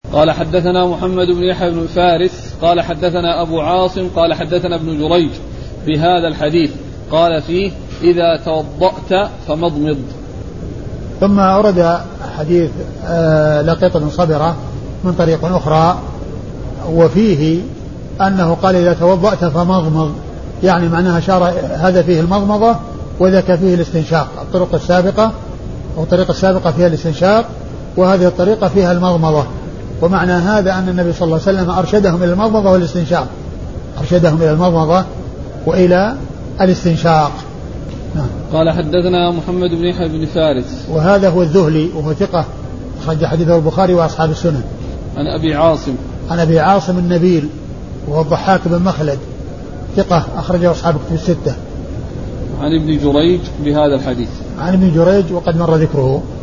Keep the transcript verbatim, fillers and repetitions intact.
قال حدثنا محمد بن يحيى بن فارس قال حدثنا أبو عاصم قال حدثنا ابن جريج بهذا الحديث قال فيه إذا توضأت فمضمض. ثم أورد حديث لقيط بن صبرة من طريق أخرى وفيه أنه قال إذا توضأت فمضمض، يعني معناها أشار هذا فيه المضمضة وذاك فيه الاستنشاق. الطرق السابقة أو الطريقة السابقة فيها الاستنشاق وهذه الطريقة فيها المضمضة، ومعنى هذا أن النبي صلى الله عليه وسلم أرشدهم إلى المضمضة والاستنشاق، أرشدهم إلى المضمضة وإلى الاستنشاق. نعم. قال حدثنا محمد بن يحيى بن فارس وهذا هو الذهلي وهو ثقة أخرج حديثه البخاري وأصحاب السنن. عن أبي عاصم عن أبي عاصم النبيل وهو الضحاك بن مخلد ثقة أخرجه أصحاب الكتب الستة. عن ابن جريج بهذا الحديث. عن ابن جريج وقد مر ذكره.